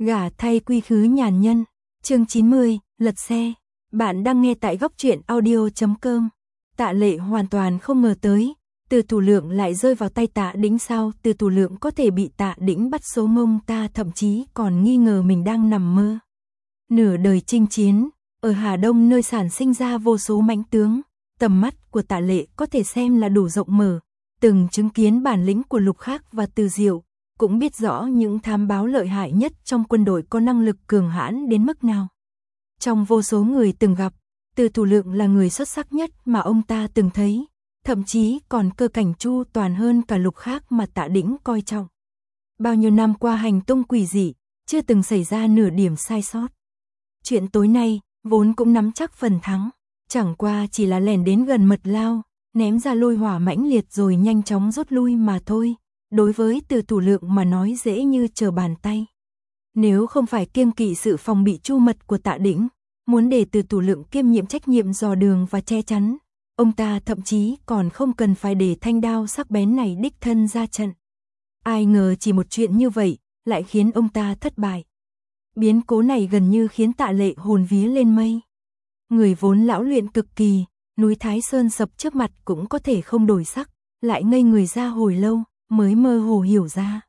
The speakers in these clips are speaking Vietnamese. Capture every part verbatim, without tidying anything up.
Gả thay quy khứ nhàn nhân, chương chín mươi, lật xe. Bạn đang nghe tại góc truyện audio chấm com. Tạ Lệ hoàn toàn không ngờ tới, Từ Thủ Lượng lại rơi vào tay Tạ Đĩnh sao, Từ Thủ Lượng có thể bị Tạ Đĩnh bắt số mông, ta thậm chí còn nghi ngờ mình đang nằm mơ. Nửa đời chinh chiến, ở Hà Đông nơi sản sinh ra vô số mãnh tướng, tầm mắt của Tạ Lệ có thể xem là đủ rộng mở, từng chứng kiến bản lĩnh của Lục Khắc và Từ Diệu, cũng biết rõ những thám báo lợi hại nhất trong quân đội có năng lực cường hãn đến mức nào. Trong vô số người từng gặp, Từ Thủ Lượng là người xuất sắc nhất mà ông ta từng thấy, thậm chí còn cơ cảnh chu toàn hơn cả Lục Khắc mà Tạ Đĩnh coi trọng. Bao nhiêu năm qua hành tung quỷ dị, chưa từng xảy ra nửa điểm sai sót. Chuyện tối nay, vốn cũng nắm chắc phần thắng, chẳng qua chỉ là lèn đến gần mật lao, ném ra lôi hỏa mãnh liệt rồi nhanh chóng rút lui mà thôi. Đối với Từ Thủ Lượng mà nói dễ như trở bàn tay. Nếu không phải kiêng kỵ sự phòng bị chu mật của Tạ Đĩnh, muốn để Từ Thủ Lượng kiêm nhiệm trách nhiệm dò đường và che chắn, ông ta thậm chí còn không cần phải để thanh đao sắc bén này đích thân ra trận. Ai ngờ chỉ một chuyện như vậy, lại khiến ông ta thất bại. Biến cố này gần như khiến Tạ Lệ hồn vía lên mây. Người vốn lão luyện cực kỳ, núi Thái Sơn sập trước mặt cũng có thể không đổi sắc, lại ngây người ra hồi lâu, mới mơ hồ hiểu ra.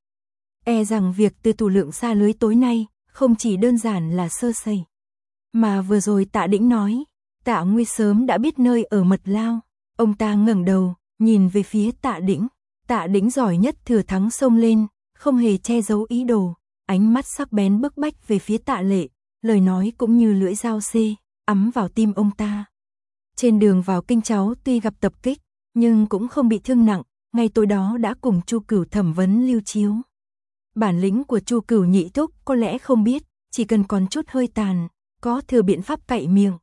E rằng việc Từ Thủ Lượng xa lưới tối nay, không chỉ đơn giản là sơ sẩy. Mà vừa rồi Tạ Đĩnh nói, Tạ Nguy sớm đã biết nơi ở mật lao. Ông ta ngẩng đầu, nhìn về phía Tạ Đĩnh. Tạ Đĩnh giỏi nhất thừa thắng xông lên, không hề che giấu ý đồ, ánh mắt sắc bén bức bách về phía Tạ Lệ, lời nói cũng như lưỡi dao xê, ắm vào tim ông ta. Trên đường vào kinh cháu tuy gặp tập kích, nhưng cũng không bị thương nặng. Ngay tối đó đã cùng Chu Cửu thẩm vấn Lưu Chiếu. Bản lĩnh của Chu Cửu nhị thúc có lẽ không biết, chỉ cần còn chút hơi tàn, có thừa biện pháp cậy miệng.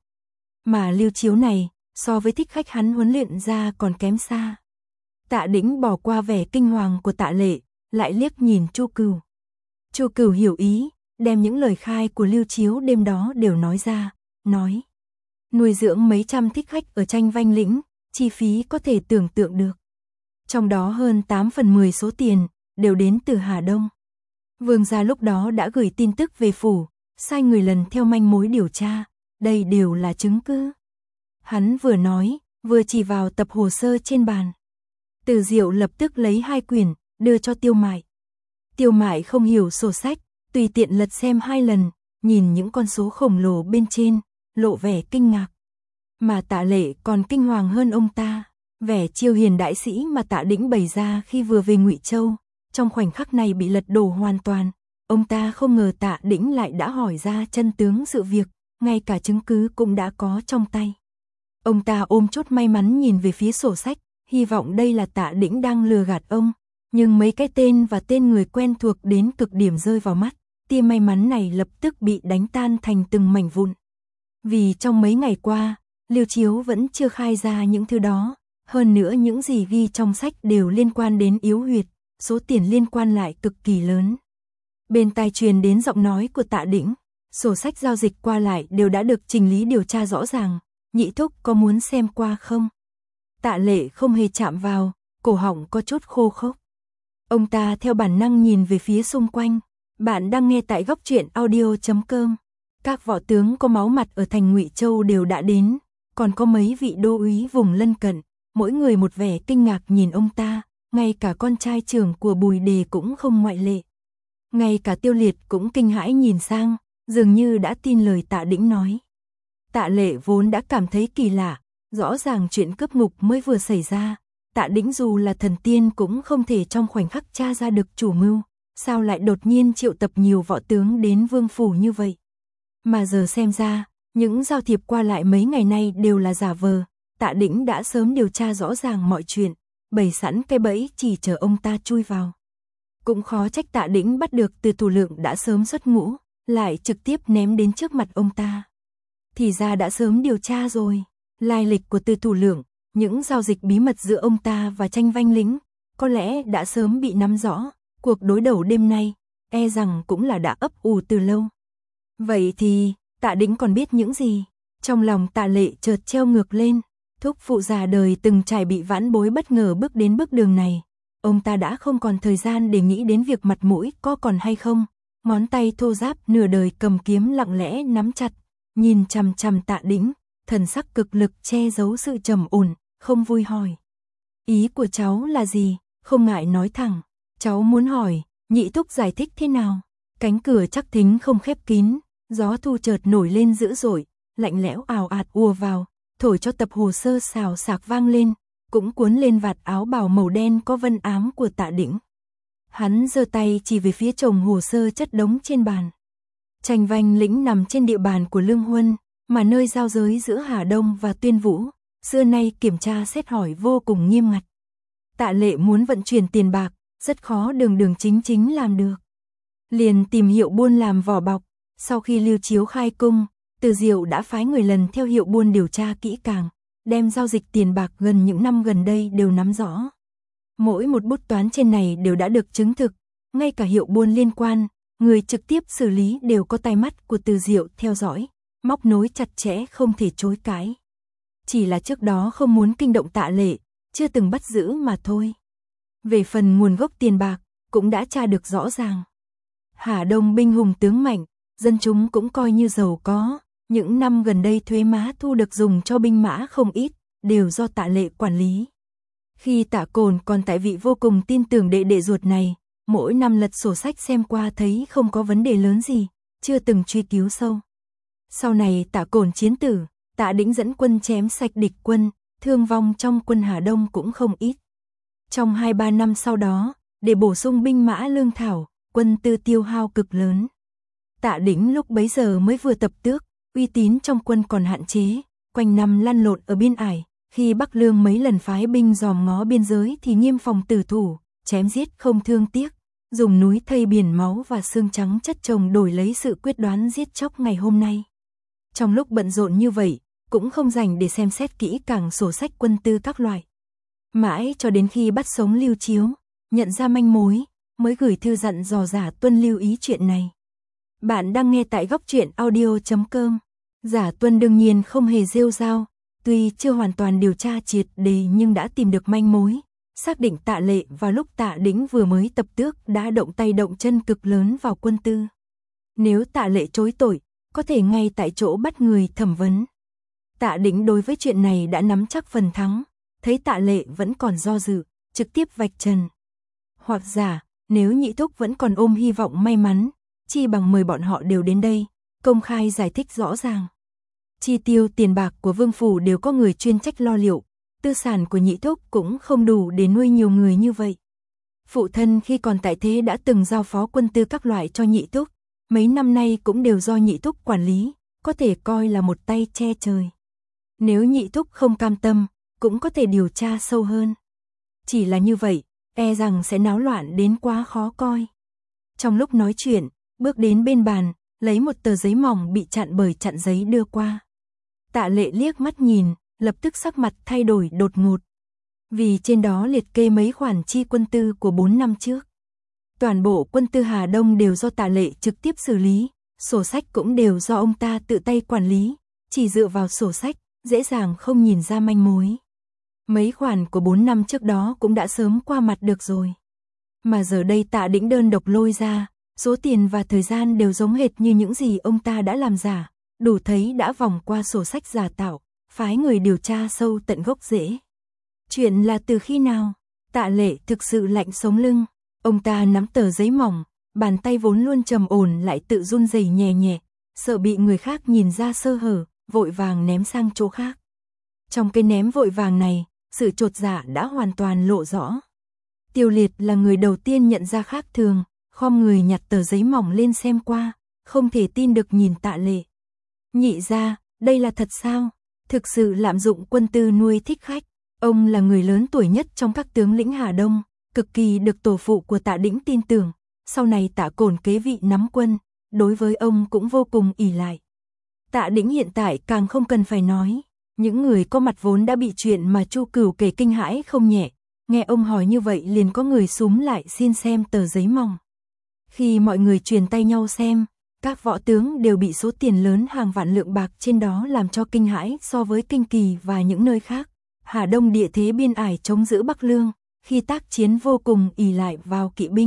Mà Lưu Chiếu này, so với thích khách hắn huấn luyện ra còn kém xa. Tạ Đĩnh bỏ qua vẻ kinh hoàng của Tạ Lệ, lại liếc nhìn Chu Cửu. Chu Cửu hiểu ý, đem những lời khai của Lưu Chiếu đêm đó đều nói ra, nói. Nuôi dưỡng mấy trăm thích khách ở Tranh Vanh Lĩnh, chi phí có thể tưởng tượng được. Trong đó hơn tám phần mười số tiền, đều đến từ Hà Đông. Vương gia lúc đó đã gửi tin tức về phủ, sai người lần theo manh mối điều tra, đây đều là chứng cứ. Hắn vừa nói, vừa chỉ vào tập hồ sơ trên bàn. Từ Diệu lập tức lấy hai quyển, đưa cho Tiêu Mại. Tiêu Mại không hiểu sổ sách, tùy tiện lật xem hai lần, nhìn những con số khổng lồ bên trên, lộ vẻ kinh ngạc. Mà Tạ Lệ còn kinh hoàng hơn ông ta. Vẻ chiêu hiền đại sĩ mà Tạ Đĩnh bày ra khi vừa về Ngụy Châu, trong khoảnh khắc này bị lật đổ hoàn toàn. Ông ta không ngờ Tạ Đĩnh lại đã hỏi ra chân tướng sự việc, ngay cả chứng cứ cũng đã có trong tay. Ông ta ôm chốt may mắn nhìn về phía sổ sách, hy vọng đây là Tạ Đĩnh đang lừa gạt ông. Nhưng mấy cái tên và tên người quen thuộc đến cực điểm rơi vào mắt, tia may mắn này lập tức bị đánh tan thành từng mảnh vụn. Vì trong mấy ngày qua, Lưu Chiếu vẫn chưa khai ra những thứ đó. Hơn nữa những gì ghi trong sách đều liên quan đến yếu huyệt, số tiền liên quan lại cực kỳ lớn. Bên tai truyền đến giọng nói của Tạ Đĩnh, sổ sách giao dịch qua lại đều đã được trình lý điều tra rõ ràng, nhị thúc có muốn xem qua không? Tạ Lệ không hề chạm vào, cổ họng có chút khô khốc. Ông ta theo bản năng nhìn về phía xung quanh. Bạn đang nghe tại góc truyện audio chấm com. Các võ tướng có máu mặt ở thành Ngụy Châu đều đã đến, còn có mấy vị đô úy vùng lân cận. Mỗi người một vẻ kinh ngạc nhìn ông ta, ngay cả con trai trưởng của Bùi Đề cũng không ngoại lệ. Ngay cả Tiêu Liệt cũng kinh hãi nhìn sang, dường như đã tin lời Tạ Đĩnh nói. Tạ Lệ vốn đã cảm thấy kỳ lạ, rõ ràng chuyện cướp ngục mới vừa xảy ra. Tạ Đĩnh dù là thần tiên cũng không thể trong khoảnh khắc tra ra được chủ mưu, sao lại đột nhiên triệu tập nhiều võ tướng đến vương phủ như vậy. Mà giờ xem ra, những giao thiệp qua lại mấy ngày nay đều là giả vờ. Tạ Đĩnh đã sớm điều tra rõ ràng mọi chuyện, bày sẵn cái bẫy chỉ chờ ông ta chui vào. Cũng khó trách Tạ Đĩnh bắt được Từ Thủ Lượng đã sớm xuất ngũ, lại trực tiếp ném đến trước mặt ông ta. Thì ra đã sớm điều tra rồi, lai lịch của Từ Thủ Lượng, những giao dịch bí mật giữa ông ta và Tranh Vanh Lĩnh, có lẽ đã sớm bị nắm rõ, cuộc đối đầu đêm nay, e rằng cũng là đã ấp ủ từ lâu. Vậy thì, Tạ Đĩnh còn biết những gì? Trong lòng Tạ Lệ chợt treo ngược lên. Thúc phụ già đời từng trải bị vãn bối bất ngờ bước đến bước đường này. Ông ta đã không còn thời gian để nghĩ đến việc mặt mũi có còn hay không, ngón tay thô ráp nửa đời cầm kiếm lặng lẽ nắm chặt, nhìn chằm chằm Tạ Đĩnh, thần sắc cực lực che giấu sự trầm ổn, không vui hỏi. Ý của cháu là gì, không ngại nói thẳng, cháu muốn hỏi, Nhị thúc giải thích thế nào? Cánh cửa chắc thính không khép kín, gió thu chợt nổi lên dữ dội, lạnh lẽo ào ạt ùa vào, thổi cho tập hồ sơ xào xạc vang lên, cũng cuốn lên vạt áo bào màu đen có vân ám của Tạ Đĩnh. Hắn giơ tay chỉ về phía chồng hồ sơ chất đống trên bàn. Tranh Vanh lĩnh nằm trên địa bàn của Lương Huân, mà nơi giao giới giữa Hà Đông và Tuyên Vũ, xưa nay kiểm tra xét hỏi vô cùng nghiêm ngặt. Tạ Lệ muốn vận chuyển tiền bạc, rất khó đường đường chính chính làm được. Liền tìm Hiệu Buôn làm vỏ bọc, sau khi Lưu Chiếu khai cung, Từ Diệu đã phái người lần theo Hiệu Buôn điều tra kỹ càng, đem giao dịch tiền bạc gần những năm gần đây đều nắm rõ. Mỗi một bút toán trên này đều đã được chứng thực, ngay cả Hiệu Buôn liên quan, người trực tiếp xử lý đều có tai mắt của Từ Diệu theo dõi, móc nối chặt chẽ không thể chối cãi. Chỉ là trước đó không muốn kinh động Tạ Lệ, chưa từng bắt giữ mà thôi. Về phần nguồn gốc tiền bạc, cũng đã tra được rõ ràng. Hà Đông binh hùng tướng mạnh, dân chúng cũng coi như giàu có, những năm gần đây thuế má thu được dùng cho binh mã không ít, đều do Tạ Lệ quản lý. Khi Tạ Cồn còn tại vị vô cùng tin tưởng đệ đệ ruột này, mỗi năm lật sổ sách xem qua thấy không có vấn đề lớn gì, chưa từng truy cứu sâu. Sau này Tạ Cồn chiến tử, Tạ Đĩnh dẫn quân chém sạch địch quân, thương vong trong quân Hà Đông cũng không ít. Trong hai ba năm sau đó, để bổ sung binh mã lương thảo, quân tư tiêu hao cực lớn. Tạ Đĩnh lúc bấy giờ mới vừa tập tước, uy tín trong quân còn hạn chế, quanh năm lăn lộn ở biên ải, khi Bắc Lương mấy lần phái binh dòm ngó biên giới thì nghiêm phòng tử thủ, chém giết không thương tiếc, dùng núi thây biển máu và xương trắng chất chồng đổi lấy sự quyết đoán giết chóc ngày hôm nay. Trong lúc bận rộn như vậy, cũng không dành để xem xét kỹ càng sổ sách quân tư các loại. Mãi cho đến khi bắt sống Lưu Chiếu, nhận ra manh mối, mới gửi thư dặn dò Giả Tuân lưu ý chuyện này. Bạn đang nghe tại góc truyện audio chấm com. Giả Tuân đương nhiên không hề rêu rao, tuy chưa hoàn toàn điều tra triệt đề nhưng đã tìm được manh mối, xác định Tạ Lệ vào lúc Tạ Đĩnh vừa mới tập tước đã động tay động chân cực lớn vào quân tư. Nếu Tạ Lệ chối tội, có thể ngay tại chỗ bắt người thẩm vấn. Tạ Đĩnh đối với chuyện này đã nắm chắc phần thắng, thấy Tạ Lệ vẫn còn do dự, trực tiếp vạch trần. Hoặc giả, nếu Nhị thúc vẫn còn ôm hy vọng may mắn, chi bằng mời bọn họ đều đến đây, công khai giải thích rõ ràng. Chi tiêu tiền bạc của Vương phủ đều có người chuyên trách lo liệu, tư sản của Nhị thúc cũng không đủ để nuôi nhiều người như vậy. Phụ thân khi còn tại thế đã từng giao phó quân tư các loại cho Nhị thúc, mấy năm nay cũng đều do Nhị thúc quản lý, có thể coi là một tay che trời. Nếu Nhị thúc không cam tâm, cũng có thể điều tra sâu hơn. Chỉ là như vậy, e rằng sẽ náo loạn đến quá khó coi. Trong lúc nói chuyện, bước đến bên bàn, lấy một tờ giấy mỏng bị chặn bởi chặn giấy đưa qua. Tạ Lệ liếc mắt nhìn, lập tức sắc mặt thay đổi đột ngột. Vì trên đó liệt kê mấy khoản chi quân tư của bốn năm trước. Toàn bộ quân tư Hà Đông đều do Tạ Lệ trực tiếp xử lý, sổ sách cũng đều do ông ta tự tay quản lý, chỉ dựa vào sổ sách, dễ dàng không nhìn ra manh mối. Mấy khoản của bốn năm trước đó cũng đã sớm qua mặt được rồi. Mà giờ đây Tạ Đĩnh đơn độc lôi ra, số tiền và thời gian đều giống hệt như những gì ông ta đã làm giả, đủ thấy đã vòng qua sổ sách giả tạo, phái người điều tra sâu tận gốc rễ. Chuyện là từ khi nào? Tạ Lệ thực sự lạnh sống lưng, ông ta nắm tờ giấy mỏng, bàn tay vốn luôn trầm ổn lại tự run rẩy nhẹ nhẹ, sợ bị người khác nhìn ra sơ hở, vội vàng ném sang chỗ khác. Trong cái ném vội vàng này, sự chột dạ đã hoàn toàn lộ rõ. Tiêu Liệt là người đầu tiên nhận ra khác thường, khom người nhặt tờ giấy mỏng lên xem qua, không thể tin được nhìn Tạ Lệ. Nhị gia, đây là thật sao? Thực sự lạm dụng quân tư nuôi thích khách. Ông là người lớn tuổi nhất trong các tướng lĩnh Hà Đông, cực kỳ được tổ phụ của Tạ Đĩnh tin tưởng, sau này Tạ Cồn kế vị nắm quân, đối với ông cũng vô cùng ỷ lại. Tạ Đĩnh hiện tại càng không cần phải nói, những người có mặt vốn đã bị chuyện mà Chu Cửu kể kinh hãi không nhẹ, nghe ông hỏi như vậy liền có người xúm lại xin xem tờ giấy mỏng. Khi mọi người truyền tay nhau xem, các võ tướng đều bị số tiền lớn hàng vạn lượng bạc trên đó làm cho kinh hãi so với Kinh Kỳ và những nơi khác. Hà Đông địa thế biên ải chống giữ Bắc Lương, khi tác chiến vô cùng ỷ lại vào kỵ binh,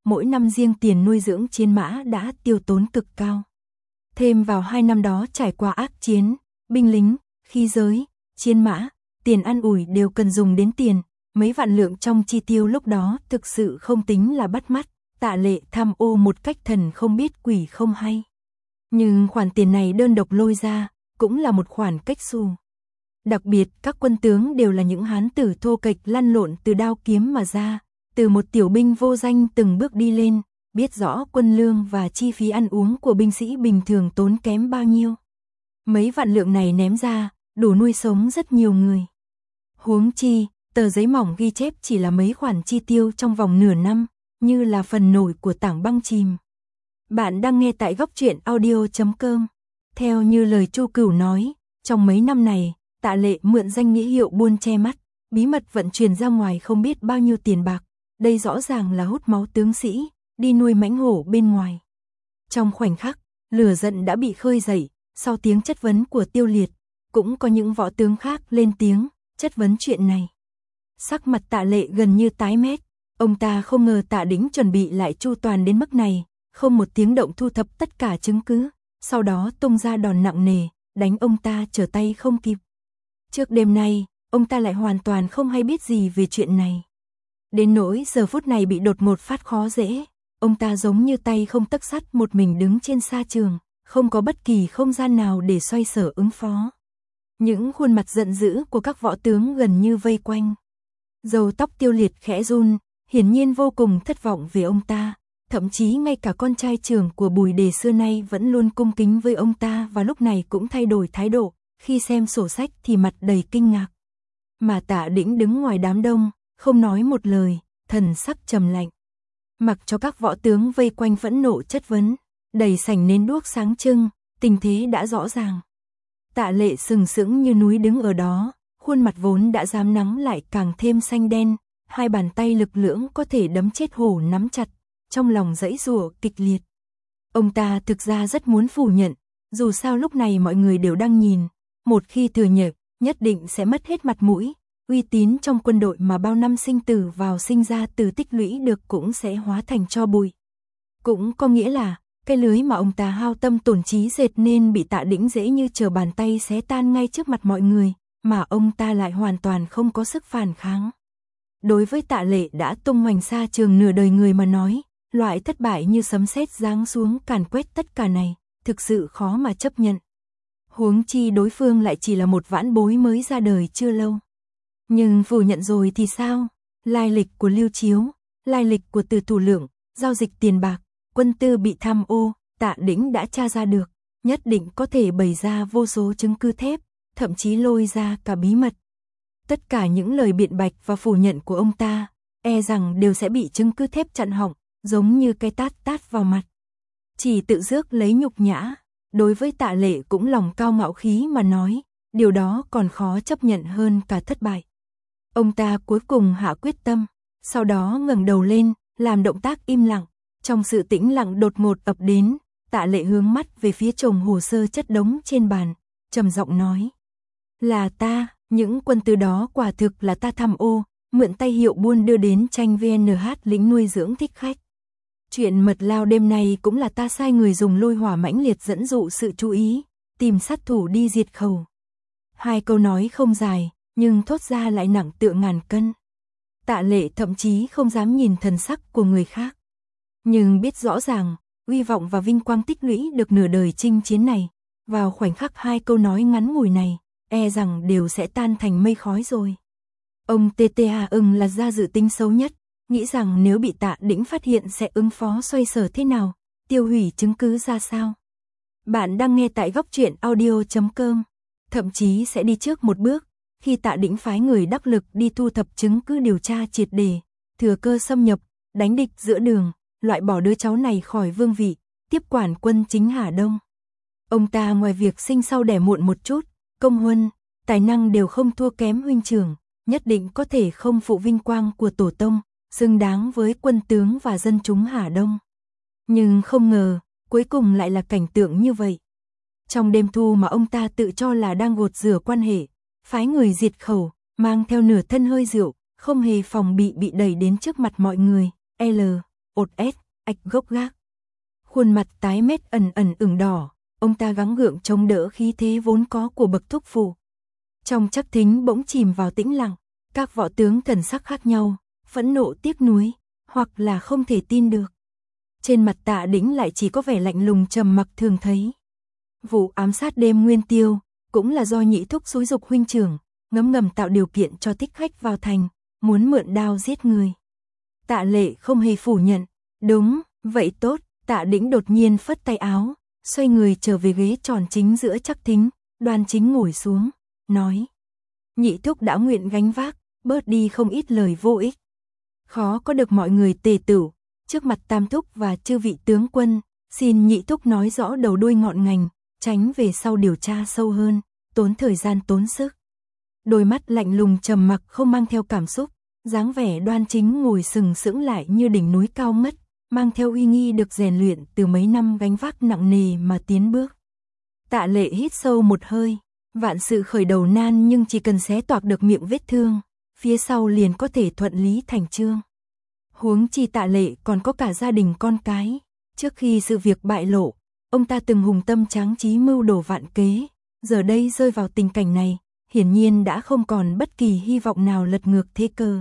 mỗi năm riêng tiền nuôi dưỡng chiến mã đã tiêu tốn cực cao. Thêm vào hai năm đó trải qua ác chiến, binh lính, khí giới, chiến mã, tiền ăn ủi đều cần dùng đến tiền, mấy vạn lượng trong chi tiêu lúc đó thực sự không tính là bắt mắt, Tạ Lệ tham ô một cách thần không biết quỷ không hay. Nhưng khoản tiền này đơn độc lôi ra, cũng là một khoản cách xù. Đặc biệt các quân tướng đều là những hán tử thô kệch lăn lộn từ đao kiếm mà ra, từ một tiểu binh vô danh từng bước đi lên, biết rõ quân lương và chi phí ăn uống của binh sĩ bình thường tốn kém bao nhiêu. Mấy vạn lượng này ném ra, đủ nuôi sống rất nhiều người. Huống chi, tờ giấy mỏng ghi chép chỉ là mấy khoản chi tiêu trong vòng nửa năm, như là phần nổi của tảng băng chìm. Bạn đang nghe tại góc truyện audio chấm com. Theo như lời Chu Cửu nói, trong mấy năm này, Tạ Lệ mượn danh nghĩa hiệu buôn che mắt, bí mật vận chuyển ra ngoài không biết bao nhiêu tiền bạc. Đây rõ ràng là hút máu tướng sĩ, đi nuôi mãnh hổ bên ngoài. Trong khoảnh khắc, lửa giận đã bị khơi dậy, sau tiếng chất vấn của Tiêu Liệt, cũng có những võ tướng khác lên tiếng, chất vấn chuyện này. Sắc mặt Tạ Lệ gần như tái mét, ông ta không ngờ Tạ Đĩnh chuẩn bị lại chu toàn đến mức này, không một tiếng động thu thập tất cả chứng cứ, sau đó tung ra đòn nặng nề, đánh ông ta trở tay không kịp. Trước đêm nay, ông ta lại hoàn toàn không hay biết gì về chuyện này. Đến nỗi giờ phút này bị đột một phát khó dễ, ông ta giống như tay không tấc sắt một mình đứng trên sa trường, không có bất kỳ không gian nào để xoay sở ứng phó. Những khuôn mặt giận dữ của các võ tướng gần như vây quanh. Râu tóc Tiêu Liệt khẽ run, hiển nhiên vô cùng thất vọng về ông ta, thậm chí ngay cả con trai trưởng của Bùi Đề xưa nay vẫn luôn cung kính với ông ta và lúc này cũng thay đổi thái độ, khi xem sổ sách thì mặt đầy kinh ngạc. Mà Tạ Đĩnh đứng ngoài đám đông, không nói một lời, thần sắc trầm lạnh. Mặc cho các võ tướng vây quanh phẫn nộ chất vấn, đầy sảnh nến đuốc sáng trưng, tình thế đã rõ ràng. Tạ Lệ sừng sững như núi đứng ở đó, khuôn mặt vốn đã rám nắng lại càng thêm xanh đen, hai bàn tay lực lưỡng có thể đấm chết hổ nắm chặt, trong lòng giãy giụa kịch liệt. Ông ta thực ra rất muốn phủ nhận, dù sao lúc này mọi người đều đang nhìn, một khi thừa nhận, nhất định sẽ mất hết mặt mũi, uy tín trong quân đội mà bao năm sinh tử vào sinh ra từ tích lũy được cũng sẽ hóa thành tro bụi. Cũng có nghĩa là, cái lưới mà ông ta hao tâm tổn trí dệt nên bị Tạ Đĩnh dễ như trở bàn tay xé tan ngay trước mặt mọi người, mà ông ta lại hoàn toàn không có sức phản kháng. Đối với Tạ Lệ đã tung hoành xa trường nửa đời người mà nói, loại thất bại như sấm sét giáng xuống càn quét tất cả này, thực sự khó mà chấp nhận. Huống chi đối phương lại chỉ là một vãn bối mới ra đời chưa lâu. Nhưng phủ nhận rồi thì sao? Lai lịch của Lưu Chiếu, lai lịch của Từ Thủ Lượng, giao dịch tiền bạc, quân tư bị tham ô, Tạ Đĩnh đã tra ra được, nhất định có thể bày ra vô số chứng cứ thép, thậm chí lôi ra cả bí mật. Tất cả những lời biện bạch và phủ nhận của ông ta, e rằng đều sẽ bị chứng cứ thép chặn họng, giống như cái tát tát vào mặt. Chỉ tự rước lấy nhục nhã, đối với Tạ Lệ cũng lòng cao ngạo khí mà nói, điều đó còn khó chấp nhận hơn cả thất bại. Ông ta cuối cùng hạ quyết tâm, sau đó ngẩng đầu lên, làm động tác im lặng, trong sự tĩnh lặng đột ngột ập đến, Tạ Lệ hướng mắt về phía chồng hồ sơ chất đống trên bàn, trầm giọng nói: "Là ta, những quân tư đó quả thực là ta tham ô, mượn tay hiệu buôn đưa đến tranh vê en hát lĩnh nuôi dưỡng thích khách. Chuyện mật lao đêm nay cũng là ta sai người dùng lôi hỏa mãnh liệt dẫn dụ sự chú ý, tìm sát thủ đi diệt khẩu." Hai câu nói không dài, nhưng thốt ra lại nặng tựa ngàn cân. Tạ Lệ thậm chí không dám nhìn thần sắc của người khác. Nhưng biết rõ ràng, uy vọng và vinh quang tích lũy được nửa đời chinh chiến này, vào khoảnh khắc hai câu nói ngắn ngủi này, e rằng đều sẽ tan thành mây khói rồi. Ông tê tê a ưng là ra dự tính xấu nhất, nghĩ rằng nếu bị Tạ Đĩnh phát hiện sẽ ứng phó xoay sở thế nào, tiêu hủy chứng cứ ra sao. Bạn đang nghe tại góc truyện audio chấm com, thậm chí sẽ đi trước một bước, khi Tạ Đĩnh phái người đắc lực đi thu thập chứng cứ điều tra triệt để, thừa cơ xâm nhập, đánh địch giữa đường, loại bỏ đứa cháu này khỏi vương vị, tiếp quản quân chính Hà Đông. Ông ta ngoài việc sinh sau đẻ muộn một chút, công huân, tài năng đều không thua kém huynh trưởng, nhất định có thể không phụ vinh quang của tổ tông, xứng đáng với quân tướng và dân chúng Hà Đông. Nhưng không ngờ, cuối cùng lại là cảnh tượng như vậy. Trong đêm thu mà ông ta tự cho là đang gột rửa quan hệ, phái người diệt khẩu, mang theo nửa thân hơi rượu, không hề phòng bị bị đẩy đến trước mặt mọi người, L. ột ét, ạch gốc gác. Khuôn mặt tái mét ẩn ẩn ửng đỏ, ông ta gắng gượng chống đỡ khí thế vốn có của bậc thúc phụ. Trong Trắc Thính bỗng chìm vào tĩnh lặng, các võ tướng thần sắc khác nhau, phẫn nộ tiếc nuối, hoặc là không thể tin được. Trên mặt Tạ Đĩnh lại chỉ có vẻ lạnh lùng trầm mặc thường thấy. Vụ ám sát đêm Nguyên Tiêu, cũng là do Nhị thúc xúi giục huynh trưởng, ngấm ngầm tạo điều kiện cho thích khách vào thành, muốn mượn đao giết người. Tạ Lệ không hề phủ nhận, đúng, vậy tốt. Tạ Đĩnh đột nhiên phất tay áo, xoay người trở về ghế tròn chính giữa Trắc Thính, Đoan Chính ngồi xuống, nói. Nhị thúc đã nguyện gánh vác, bớt đi không ít lời vô ích. Khó có được mọi người tề tửu, trước mặt tam thúc và chư vị tướng quân, xin nhị thúc nói rõ đầu đuôi ngọn ngành, tránh về sau điều tra sâu hơn, tốn thời gian tốn sức. Đôi mắt lạnh lùng trầm mặc không mang theo cảm xúc, dáng vẻ Đoan Chính ngồi sừng sững lại như đỉnh núi cao ngất, mang theo uy nghi được rèn luyện từ mấy năm gánh vác nặng nề mà tiến bước. Tạ Lệ hít sâu một hơi, vạn sự khởi đầu nan nhưng chỉ cần xé toạc được miệng vết thương, phía sau liền có thể thuận lý thành chương. Huống chi Tạ Lệ còn có cả gia đình con cái, trước khi sự việc bại lộ, ông ta từng hùng tâm tráng trí mưu đồ vạn kế, giờ đây rơi vào tình cảnh này, hiển nhiên đã không còn bất kỳ hy vọng nào lật ngược thế cờ.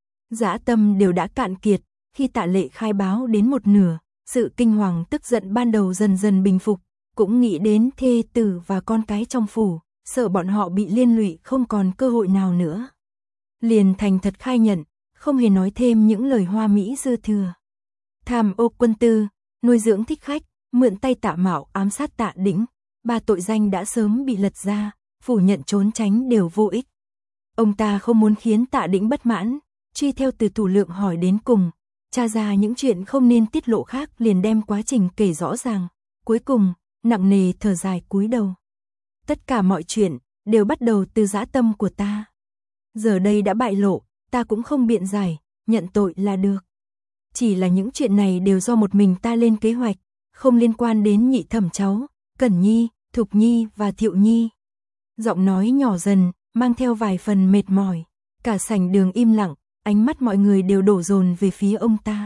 Dã tâm đều đã cạn kiệt. Khi Tạ Lệ khai báo đến một nửa, sự kinh hoàng tức giận ban đầu dần dần bình phục, cũng nghĩ đến thê tử và con cái trong phủ, sợ bọn họ bị liên lụy không còn cơ hội nào nữa. Liền thành thật khai nhận, không hề nói thêm những lời hoa mỹ dư thừa. Tham ô quân tư, nuôi dưỡng thích khách, mượn tay Tạ Mạo ám sát Tạ Đĩnh, ba tội danh đã sớm bị lật ra, phủ nhận trốn tránh đều vô ích. Ông ta không muốn khiến Tạ Đĩnh bất mãn, truy theo từ thủ lượng hỏi đến cùng. Tra ra những chuyện không nên tiết lộ khác liền đem quá trình kể rõ ràng, cuối cùng, nặng nề thở dài cúi đầu. Tất cả mọi chuyện, đều bắt đầu từ dã tâm của ta. Giờ đây đã bại lộ, ta cũng không biện giải, nhận tội là được. Chỉ là những chuyện này đều do một mình ta lên kế hoạch, không liên quan đến nhị thẩm cháu, Cẩn Nhi, Thục Nhi và Thiệu Nhi. Giọng nói nhỏ dần, mang theo vài phần mệt mỏi, cả sảnh đường im lặng. Ánh mắt mọi người đều đổ dồn về phía ông ta.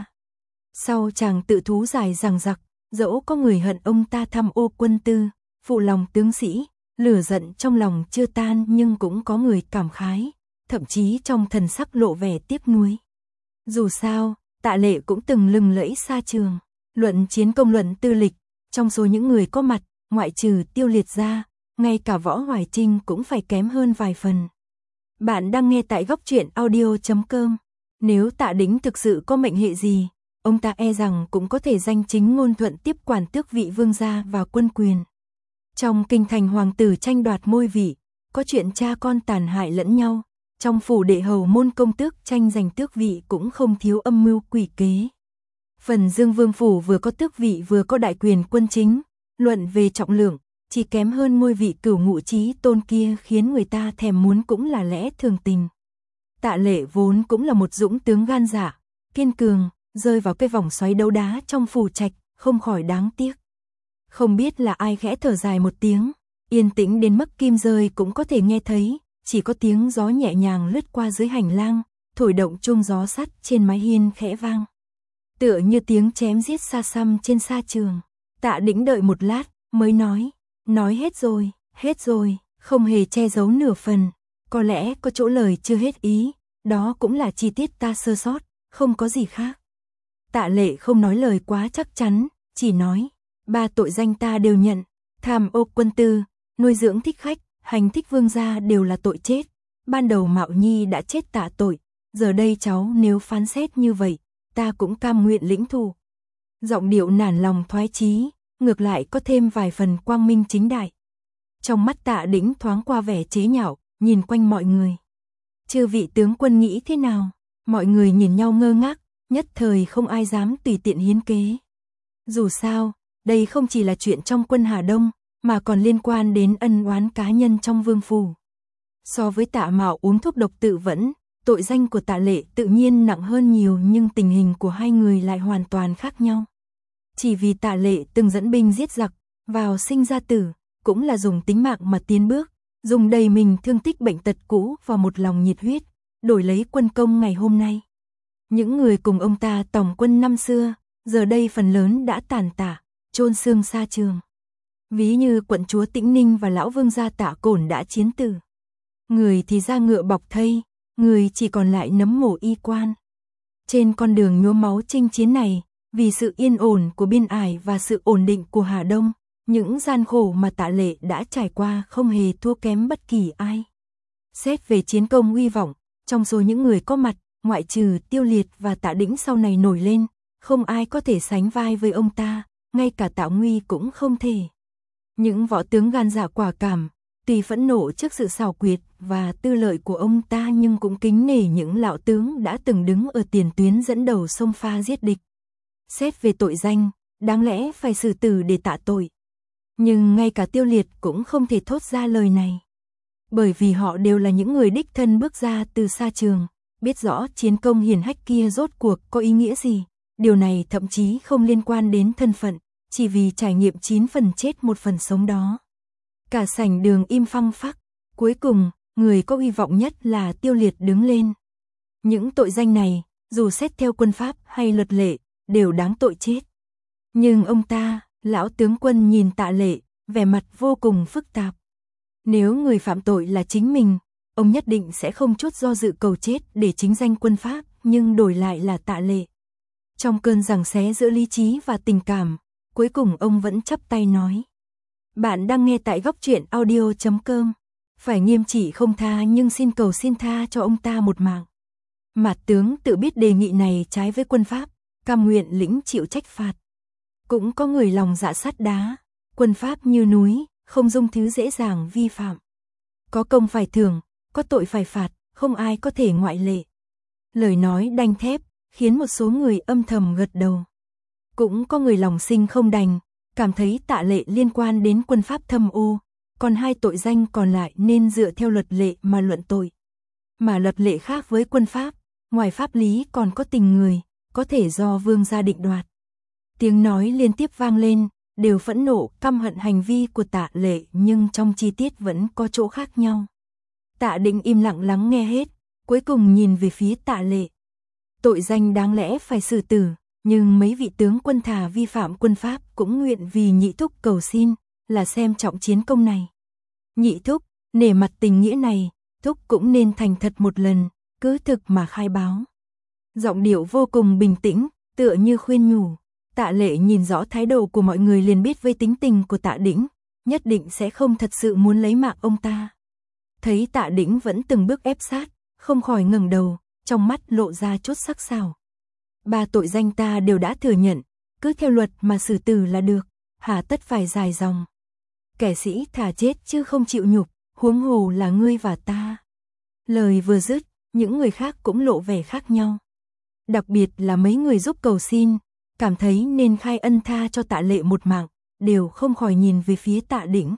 Sau chàng tự thú dài dằng dặc, dẫu có người hận ông ta tham ô quân tư, phụ lòng tướng sĩ, lửa giận trong lòng chưa tan nhưng cũng có người cảm khái, thậm chí trong thần sắc lộ vẻ tiếc nuối. Dù sao, Tạ Lệ cũng từng lừng lẫy xa trường, luận chiến công luận tư lịch, trong số những người có mặt, ngoại trừ Tiêu Liệt ra, ngay cả Võ Hoài Trinh cũng phải kém hơn vài phần. Bạn đang nghe tại góc truyện audio chấm com. Nếu Tạ Đĩnh thực sự có mệnh hệ gì, ông ta e rằng cũng có thể danh chính ngôn thuận tiếp quản tước vị vương gia và quân quyền. Trong kinh thành hoàng tử tranh đoạt ngôi vị, có chuyện cha con tàn hại lẫn nhau, trong phủ đệ hầu môn công tước tranh giành tước vị cũng không thiếu âm mưu quỷ kế. Phần Dương Vương phủ vừa có tước vị vừa có đại quyền quân chính, luận về trọng lượng, chỉ kém hơn ngôi vị Cửu Ngũ Chí Tôn kia khiến người ta thèm muốn cũng là lẽ thường tình. Tạ Lệ vốn cũng là một dũng tướng gan dạ, kiên cường, rơi vào cái vòng xoáy đấu đá trong phủ trạch, không khỏi đáng tiếc. Không biết là ai khẽ thở dài một tiếng, yên tĩnh đến mức kim rơi cũng có thể nghe thấy, chỉ có tiếng gió nhẹ nhàng lướt qua dưới hành lang, thổi động chuông gió sắt trên mái hiên khẽ vang. Tựa như tiếng chém giết xa xăm trên sa trường. Tạ Đĩnh đợi một lát, mới nói, nói hết rồi, hết rồi, không hề che giấu nửa phần. Có lẽ có chỗ lời chưa hết ý, đó cũng là chi tiết ta sơ sót, không có gì khác. Tạ Lệ không nói lời quá chắc chắn, chỉ nói, ba tội danh ta đều nhận, tham ô quân tư, nuôi dưỡng thích khách, hành thích vương gia đều là tội chết. Ban đầu Mạo Nhi đã chết tạ tội, giờ đây cháu nếu phán xét như vậy, ta cũng cam nguyện lĩnh thù. Giọng điệu nản lòng thoái chí, ngược lại có thêm vài phần quang minh chính đại. Trong mắt Tạ Đĩnh thoáng qua vẻ chế nhạo, nhìn quanh mọi người. Chư vị tướng quân nghĩ thế nào? Mọi người nhìn nhau ngơ ngác, nhất thời không ai dám tùy tiện hiến kế. Dù sao, đây không chỉ là chuyện trong quân Hà Đông, mà còn liên quan đến ân oán cá nhân trong vương phủ. So với Tạ Mạo uống thuốc độc tự vẫn, tội danh của Tạ Lệ tự nhiên nặng hơn nhiều, nhưng tình hình của hai người lại hoàn toàn khác nhau. Chỉ vì Tạ Lệ từng dẫn binh giết giặc, vào sinh ra tử, cũng là dùng tính mạng mà tiến bước, dùng đầy mình thương tích bệnh tật cũ và một lòng nhiệt huyết, đổi lấy quân công ngày hôm nay. Những người cùng ông ta tòng quân năm xưa, giờ đây phần lớn đã tàn tạ, chôn xương xa trường. Ví như quận chúa Tĩnh Ninh và lão vương gia Tạ Cổn đã chiến tử. Người thì ra ngựa bọc thây, người chỉ còn lại nấm mồ y quan. Trên con đường nhuốm máu chinh chiến này, vì sự yên ổn của biên ải và sự ổn định của Hà Đông, những gian khổ mà Tạ Lệ đã trải qua không hề thua kém bất kỳ ai. Xét về chiến công uy vọng, trong số những người có mặt, ngoại trừ Tiêu Liệt và Tạ Đĩnh sau này nổi lên, không ai có thể sánh vai với ông ta, ngay cả Tạ Nguy cũng không thể. Những võ tướng gan dạ quả cảm, tuy phẫn nộ trước sự xảo quyệt và tư lợi của ông ta nhưng cũng kính nể những lão tướng đã từng đứng ở tiền tuyến dẫn đầu xông pha giết địch. Xét về tội danh, đáng lẽ phải xử tử để tạ tội. Nhưng ngay cả Tiêu Liệt cũng không thể thốt ra lời này. Bởi vì họ đều là những người đích thân bước ra từ xa trường, biết rõ chiến công hiển hách kia rốt cuộc có ý nghĩa gì. Điều này thậm chí không liên quan đến thân phận, chỉ vì trải nghiệm chín phần chết một phần sống đó. Cả sảnh đường im phăng phắc, cuối cùng, người có hy vọng nhất là Tiêu Liệt đứng lên. Những tội danh này, dù xét theo quân pháp hay luật lệ, đều đáng tội chết. Nhưng ông ta, lão tướng quân nhìn Tạ Lệ, vẻ mặt vô cùng phức tạp. Nếu người phạm tội là chính mình, ông nhất định sẽ không chút do dự cầu chết để chính danh quân pháp, nhưng đổi lại là Tạ Lệ. Trong cơn giằng xé giữa lý trí và tình cảm, cuối cùng ông vẫn chắp tay nói. Bạn đang nghe tại góc truyện audio chấm com. Phải nghiêm trị không tha nhưng xin cầu xin tha cho ông ta một mạng. Mạt tướng tự biết đề nghị này trái với quân pháp, cam nguyện lĩnh chịu trách phạt. Cũng có người lòng dạ sắt đá, quân pháp như núi, không dung thứ dễ dàng vi phạm. Có công phải thưởng, có tội phải phạt, không ai có thể ngoại lệ. Lời nói đanh thép, khiến một số người âm thầm gật đầu. Cũng có người lòng sinh không đành, cảm thấy Tạ Lệ liên quan đến quân pháp thâm ô, còn hai tội danh còn lại nên dựa theo luật lệ mà luận tội. Mà luật lệ khác với quân pháp, ngoài pháp lý còn có tình người, có thể do vương gia định đoạt. Tiếng nói liên tiếp vang lên, đều phẫn nộ, căm hận hành vi của Tạ Lệ nhưng trong chi tiết vẫn có chỗ khác nhau. Tạ Định im lặng lắng nghe hết, cuối cùng nhìn về phía Tạ Lệ. Tội danh đáng lẽ phải xử tử, nhưng mấy vị tướng quân thà vi phạm quân pháp cũng nguyện vì nhị thúc cầu xin, là xem trọng chiến công này. Nhị thúc, nể mặt tình nghĩa này, thúc cũng nên thành thật một lần, cứ thực mà khai báo. Giọng điệu vô cùng bình tĩnh, tựa như khuyên nhủ. Tạ Lệ nhìn rõ thái độ của mọi người liền biết với tính tình của Tạ Đĩnh, nhất định sẽ không thật sự muốn lấy mạng ông ta. Thấy Tạ Đĩnh vẫn từng bước ép sát, không khỏi ngẩng đầu, trong mắt lộ ra chút sắc sảo. Ba tội danh ta đều đã thừa nhận, cứ theo luật mà xử tử là được, hà tất phải dài dòng. Kẻ sĩ thà chết chứ không chịu nhục, huống hồ là ngươi và ta. Lời vừa dứt, những người khác cũng lộ vẻ khác nhau. Đặc biệt là mấy người giúp cầu xin, cảm thấy nên khai ân tha cho Tạ Lệ một mạng, đều không khỏi nhìn về phía Tạ Đĩnh.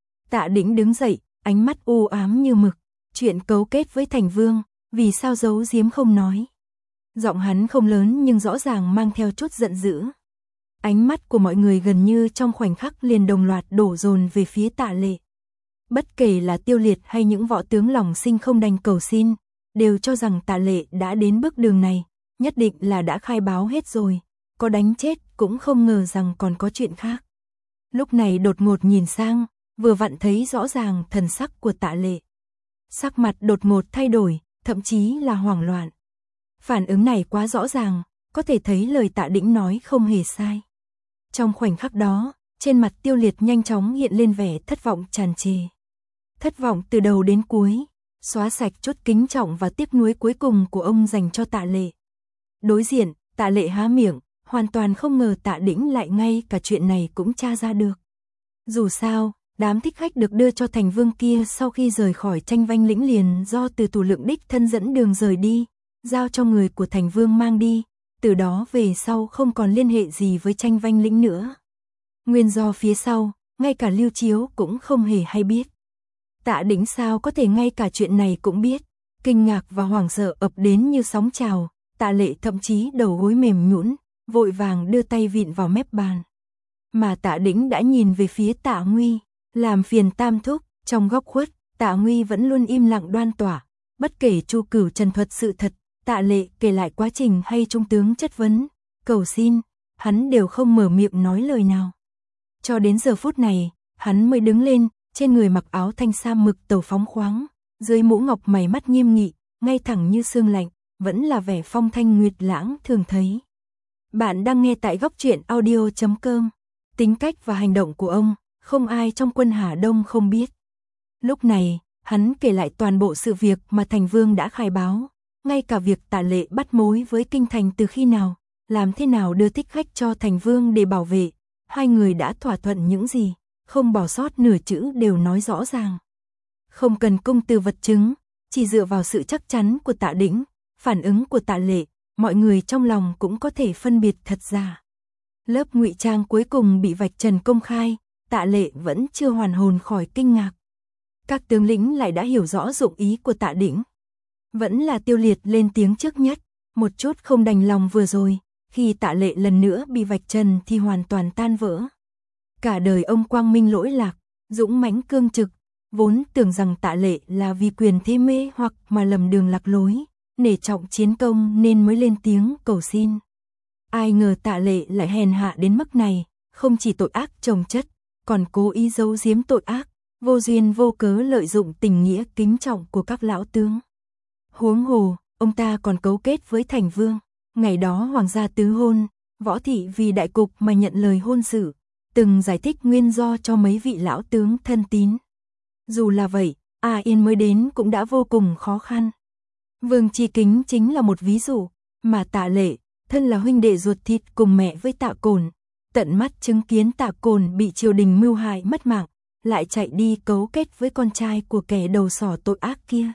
Tạ Đĩnh đứng dậy, ánh mắt u ám như mực, chuyện cấu kết với Thành Vương, vì sao giấu giếm không nói. Giọng hắn không lớn nhưng rõ ràng mang theo chút giận dữ. Ánh mắt của mọi người gần như trong khoảnh khắc liền đồng loạt đổ dồn về phía Tạ Lệ. Bất kể là Tiêu Liệt hay những võ tướng lòng sinh không đành cầu xin, đều cho rằng Tạ Lệ đã đến bước đường này, nhất định là đã khai báo hết rồi, có đánh chết cũng không ngờ rằng còn có chuyện khác. Lúc này đột ngột nhìn sang, vừa vặn thấy rõ ràng thần sắc của Tạ Lệ. Sắc mặt đột ngột thay đổi, thậm chí là hoảng loạn. Phản ứng này quá rõ ràng, có thể thấy lời Tạ Đĩnh nói không hề sai. Trong khoảnh khắc đó, trên mặt Tiêu Liệt nhanh chóng hiện lên vẻ thất vọng tràn trề. Thất vọng từ đầu đến cuối, xóa sạch chút kính trọng và tiếc nuối cuối cùng của ông dành cho Tạ Lệ. Đối diện, Tạ Lệ há miệng, hoàn toàn không ngờ Tạ Đĩnh lại ngay cả chuyện này cũng tra ra được. Dù sao, đám thích khách được đưa cho Thành Vương kia sau khi rời khỏi Tranh Vanh Lĩnh liền do Từ Thủ Lượng đích thân dẫn đường rời đi, giao cho người của Thành Vương mang đi, từ đó về sau không còn liên hệ gì với Tranh Vanh Lĩnh nữa. Nguyên do phía sau, ngay cả Lưu Chiếu cũng không hề hay biết. Tạ Đĩnh sao có thể ngay cả chuyện này cũng biết, kinh ngạc và hoảng sợ ập đến như sóng trào, Tạ Lệ thậm chí đầu gối mềm nhũn, vội vàng đưa tay vịn vào mép bàn. Mà Tạ Đĩnh đã nhìn về phía Tạ Nguy, làm phiền tam thúc, trong góc khuất, Tạ Nguy vẫn luôn im lặng đoan tỏa, bất kể Chu Cửu trần thuật sự thật, Tạ Lệ kể lại quá trình hay trung tướng chất vấn, cầu xin, hắn đều không mở miệng nói lời nào. Cho đến giờ phút này, hắn mới đứng lên, trên người mặc áo thanh sam mực tàu phóng khoáng, dưới mũ ngọc mày mắt nghiêm nghị, ngay thẳng như xương lạnh, vẫn là vẻ phong thanh nguyệt lãng thường thấy. Bạn đang nghe tại góc truyện audio chấm com. Tính cách và hành động của ông, không ai trong quân Hà Đông không biết. Lúc này, hắn kể lại toàn bộ sự việc mà Thành Vương đã khai báo, ngay cả việc Tạ Lệ bắt mối với Kinh Thành từ khi nào, làm thế nào đưa thích khách cho Thành Vương để bảo vệ, hai người đã thỏa thuận những gì, không bỏ sót nửa chữ đều nói rõ ràng. Không cần công từ vật chứng, chỉ dựa vào sự chắc chắn của Tạ Đĩnh, phản ứng của Tạ Lệ, mọi người trong lòng cũng có thể phân biệt thật giả. Lớp ngụy trang cuối cùng bị vạch trần công khai, Tạ Lệ vẫn chưa hoàn hồn khỏi kinh ngạc. Các tướng lĩnh lại đã hiểu rõ dụng ý của Tạ Đĩnh. Vẫn là Tiêu Liệt lên tiếng trước nhất, một chút không đành lòng vừa rồi, khi Tạ Lệ lần nữa bị vạch trần thì hoàn toàn tan vỡ. Cả đời ông quang minh lỗi lạc, dũng mãnh cương trực, vốn tưởng rằng Tạ Lệ là vì quyền thế mê hoặc mà lầm đường lạc lối, nể trọng chiến công nên mới lên tiếng cầu xin. Ai ngờ Tạ Lệ lại hèn hạ đến mức này, không chỉ tội ác chồng chất, còn cố ý giấu giếm tội ác, vô duyên vô cớ lợi dụng tình nghĩa kính trọng của các lão tướng. Huống hồ, ông ta còn cấu kết với Thành Vương, ngày đó hoàng gia tứ hôn, Võ Thị vì đại cục mà nhận lời hôn sự, từng giải thích nguyên do cho mấy vị lão tướng thân tín. Dù là vậy, A Yên mới đến cũng đã vô cùng khó khăn. Vương Chi Kính chính là một ví dụ, mà Tạ Lệ, thân là huynh đệ ruột thịt cùng mẹ với Tạ Cồn, tận mắt chứng kiến Tạ Cồn bị triều đình mưu hại mất mạng, lại chạy đi cấu kết với con trai của kẻ đầu sỏ tội ác kia.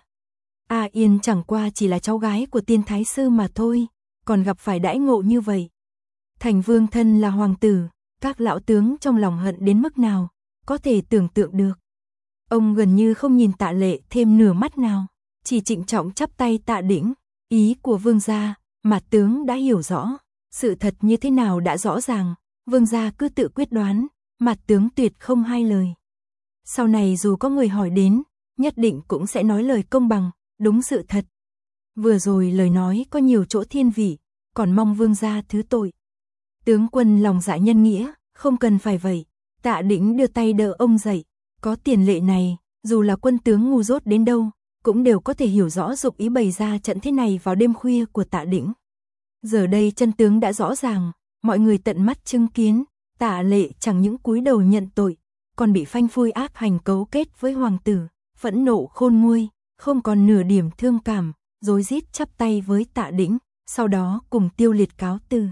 A Yên chẳng qua chỉ là cháu gái của tiên thái sư mà thôi, còn gặp phải đãi ngộ như vậy. Thành Vương thân là hoàng tử, các lão tướng trong lòng hận đến mức nào, có thể tưởng tượng được. Ông gần như không nhìn Tạ Lệ thêm nửa mắt nào, chỉ trịnh trọng chắp tay tạ đĩnh, ý của vương gia, Mạt tướng đã hiểu rõ, sự thật như thế nào đã rõ ràng, vương gia cứ tự quyết đoán, Mạt tướng tuyệt không hai lời. Sau này dù có người hỏi đến, nhất định cũng sẽ nói lời công bằng, đúng sự thật. Vừa rồi lời nói có nhiều chỗ thiên vị, còn mong vương gia thứ tội. Tướng quân lòng dạ nhân nghĩa, không cần phải vậy. Tạ Đĩnh đưa tay đỡ ông dậy, có tiền lệ này, dù là quân tướng ngu dốt đến đâu, cũng đều có thể hiểu rõ dụng ý bày ra trận thế này vào đêm khuya của Tạ Đĩnh. Giờ đây chân tướng đã rõ ràng, mọi người tận mắt chứng kiến, Tạ Lệ chẳng những cúi đầu nhận tội, còn bị phanh phui ác hành cấu kết với hoàng tử, phẫn nộ khôn nguôi, không còn nửa điểm thương cảm, rối rít chắp tay với Tạ Đĩnh, sau đó cùng Tiêu Liệt cáo từ.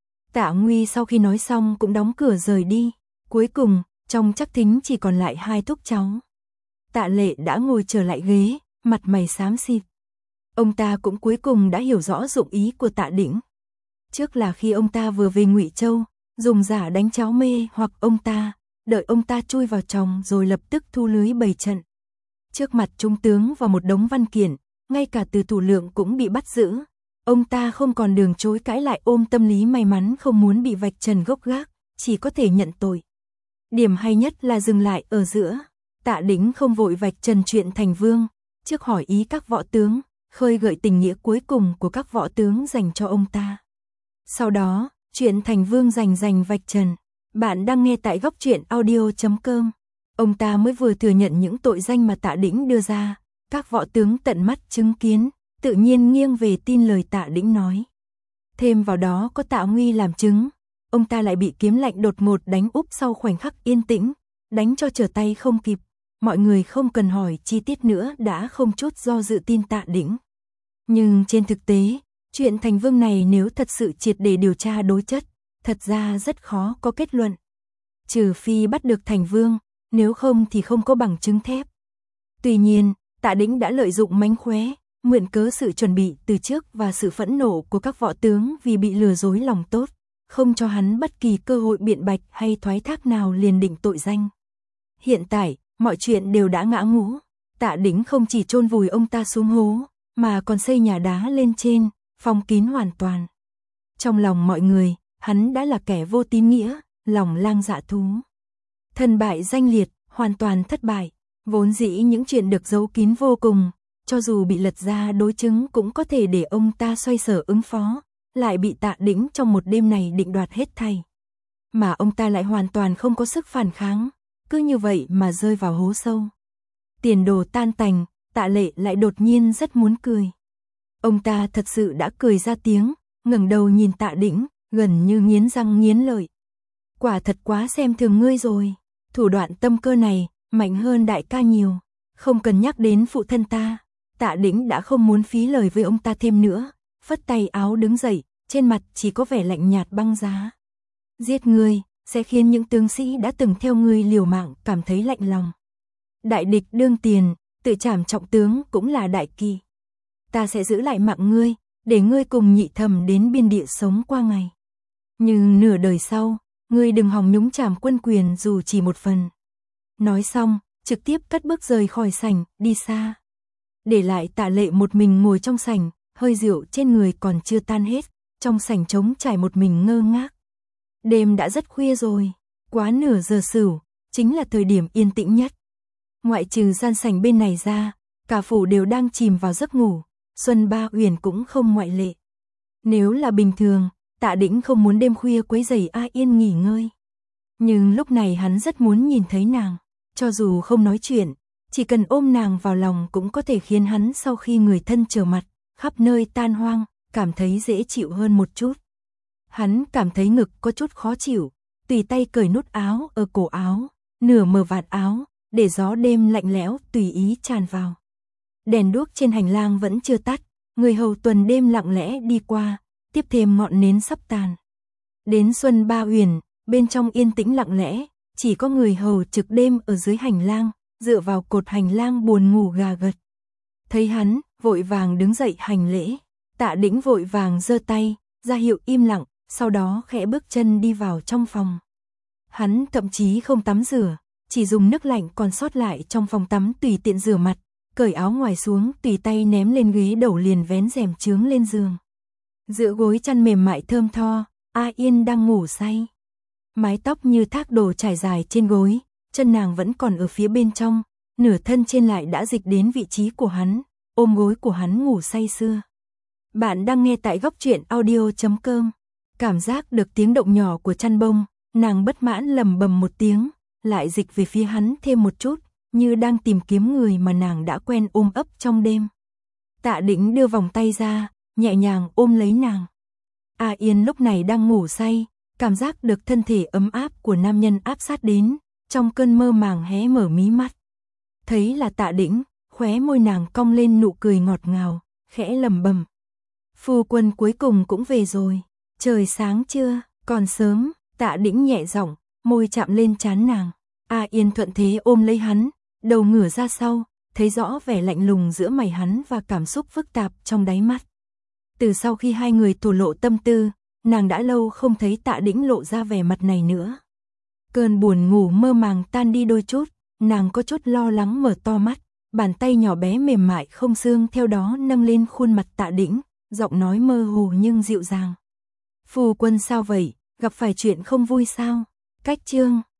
Tạ Nguy sau khi nói xong cũng đóng cửa rời đi, cuối cùng, trong Trắc Thính chỉ còn lại hai thúc cháu. Tạ Lệ đã ngồi trở lại ghế, mặt mày xám xịt. Ông ta cũng cuối cùng đã hiểu rõ dụng ý của Tạ Đĩnh. Trước là khi ông ta vừa về Ngụy Châu, dùng giả đánh cháu mê hoặc ông ta, đợi ông ta chui vào chồng rồi lập tức thu lưới bày trận. Trước mặt trung tướng và một đống văn kiện, ngay cả Từ Thủ Lượng cũng bị bắt giữ. Ông ta không còn đường chối cãi lại, ôm tâm lý may mắn không muốn bị vạch trần gốc gác, chỉ có thể nhận tội. Điểm hay nhất là dừng lại ở giữa. Tạ Đĩnh không vội vạch trần chuyện Thành Vương, trước hỏi ý các võ tướng, khơi gợi tình nghĩa cuối cùng của các võ tướng dành cho ông ta. Sau đó, chuyện Thành Vương rành rành vạch trần. Bạn đang nghe tại góc truyện audio chấm com. Ông ta mới vừa thừa nhận những tội danh mà Tạ Đĩnh đưa ra, các võ tướng tận mắt chứng kiến, tự nhiên nghiêng về tin lời Tạ Đĩnh nói. Thêm vào đó có Tạ Nguy làm chứng, ông ta lại bị kiếm lạnh đột ngột đánh úp sau khoảnh khắc yên tĩnh, đánh cho trở tay không kịp. Mọi người không cần hỏi chi tiết nữa đã không chút do dự tin Tạ Đĩnh. Nhưng trên thực tế, chuyện Thành Vương này nếu thật sự triệt để điều tra đối chất, thật ra rất khó có kết luận. Trừ phi bắt được Thành Vương, nếu không thì không có bằng chứng thép. Tuy nhiên, Tạ Đĩnh đã lợi dụng mánh khóe, mượn cớ sự chuẩn bị từ trước và sự phẫn nộ của các võ tướng vì bị lừa dối lòng tốt, không cho hắn bất kỳ cơ hội biện bạch hay thoái thác nào liền định tội danh. Hiện tại, mọi chuyện đều đã ngã ngũ, Tạ Đĩnh không chỉ chôn vùi ông ta xuống hố, mà còn xây nhà đá lên trên, phong kín hoàn toàn. Trong lòng mọi người, hắn đã là kẻ vô tín nghĩa, lòng lang dạ thú. Thân bại danh liệt, hoàn toàn thất bại, vốn dĩ những chuyện được giấu kín vô cùng, cho dù bị lật ra đối chứng cũng có thể để ông ta xoay sở ứng phó, lại bị Tạ Đĩnh trong một đêm này định đoạt hết thảy. Mà ông ta lại hoàn toàn không có sức phản kháng, cứ như vậy mà rơi vào hố sâu. Tiền đồ tan tành, Tạ Lệ lại đột nhiên rất muốn cười. Ông ta thật sự đã cười ra tiếng, ngẩng đầu nhìn Tạ Đĩnh, gần như nghiến răng nghiến lợi. Quả thật quá xem thường ngươi rồi, thủ đoạn tâm cơ này, mạnh hơn đại ca nhiều. Không cần nhắc đến phụ thân ta, Tạ Đĩnh đã không muốn phí lời với ông ta thêm nữa, phất tay áo đứng dậy, trên mặt chỉ có vẻ lạnh nhạt băng giá. Giết ngươi, sẽ khiến những tướng sĩ đã từng theo ngươi liều mạng cảm thấy lạnh lòng. Đại địch đương tiền, tự trảm trọng tướng cũng là đại kỳ. Ta sẽ giữ lại mạng ngươi, để ngươi cùng nhị thầm đến biên địa sống qua ngày. Nhưng nửa đời sau, ngươi đừng hòng nhúng chàm quân quyền dù chỉ một phần. Nói xong, trực tiếp cất bước rời khỏi sảnh, đi xa. Để lại Tạ Lệ một mình ngồi trong sảnh, hơi rượu trên người còn chưa tan hết, trong sảnh trống trải một mình ngơ ngác. Đêm đã rất khuya rồi, quá nửa giờ sửu, chính là thời điểm yên tĩnh nhất. Ngoại trừ gian sảnh bên này ra, cả phủ đều đang chìm vào giấc ngủ, Xuân Ba Uyển cũng không ngoại lệ. Nếu là bình thường, Tạ Đĩnh không muốn đêm khuya quấy rầy A Yên nghỉ ngơi. Nhưng lúc này hắn rất muốn nhìn thấy nàng, cho dù không nói chuyện, chỉ cần ôm nàng vào lòng cũng có thể khiến hắn sau khi người thân trở mặt, khắp nơi tan hoang, cảm thấy dễ chịu hơn một chút. Hắn cảm thấy ngực có chút khó chịu, tùy tay cởi nút áo ở cổ áo, nửa mở vạt áo, để gió đêm lạnh lẽo tùy ý tràn vào. Đèn đuốc trên hành lang vẫn chưa tắt, người hầu tuần đêm lặng lẽ đi qua, tiếp thêm ngọn nến sắp tàn. Đến Xuân Ba Uyển, bên trong yên tĩnh lặng lẽ, chỉ có người hầu trực đêm ở dưới hành lang, dựa vào cột hành lang buồn ngủ gà gật. Thấy hắn, vội vàng đứng dậy hành lễ, Tạ Đĩnh vội vàng giơ tay, ra hiệu im lặng, sau đó khẽ bước chân đi vào trong phòng. Hắn thậm chí không tắm rửa, chỉ dùng nước lạnh còn sót lại trong phòng tắm tùy tiện rửa mặt, cởi áo ngoài xuống tùy tay ném lên ghế đầu liền vén rèm chướng lên giường. Giữa gối chăn mềm mại thơm tho, A Yên đang ngủ say. Mái tóc như thác đổ trải dài trên gối, chân nàng vẫn còn ở phía bên trong, nửa thân trên lại đã dịch đến vị trí của hắn, ôm gối của hắn ngủ say sưa. Bạn đang nghe tại góc truyện audio chấm com. Cảm giác được tiếng động nhỏ của chăn bông, nàng bất mãn lầm bầm một tiếng, lại dịch về phía hắn thêm một chút, như đang tìm kiếm người mà nàng đã quen ôm ấp trong đêm. Tạ Đĩnh đưa vòng tay ra, nhẹ nhàng ôm lấy nàng. A Yên lúc này đang ngủ say, cảm giác được thân thể ấm áp của nam nhân áp sát đến, trong cơn mơ màng hé mở mí mắt. Thấy là Tạ Đĩnh, khóe môi nàng cong lên nụ cười ngọt ngào, khẽ lẩm bẩm. Phu quân cuối cùng cũng về rồi, trời sáng chưa, còn sớm, Tạ Đĩnh nhẹ giọng, môi chạm lên trán nàng. A Yên thuận thế ôm lấy hắn, đầu ngửa ra sau, thấy rõ vẻ lạnh lùng giữa mày hắn và cảm xúc phức tạp trong đáy mắt. Từ sau khi hai người thổ lộ tâm tư, nàng đã lâu không thấy Tạ Đĩnh lộ ra vẻ mặt này nữa. Cơn buồn ngủ mơ màng tan đi đôi chút, nàng có chút lo lắng mở to mắt, bàn tay nhỏ bé mềm mại không xương theo đó nâng lên khuôn mặt Tạ Đĩnh, giọng nói mơ hồ nhưng dịu dàng. Phu quân sao vậy, gặp phải chuyện không vui sao? Cách chương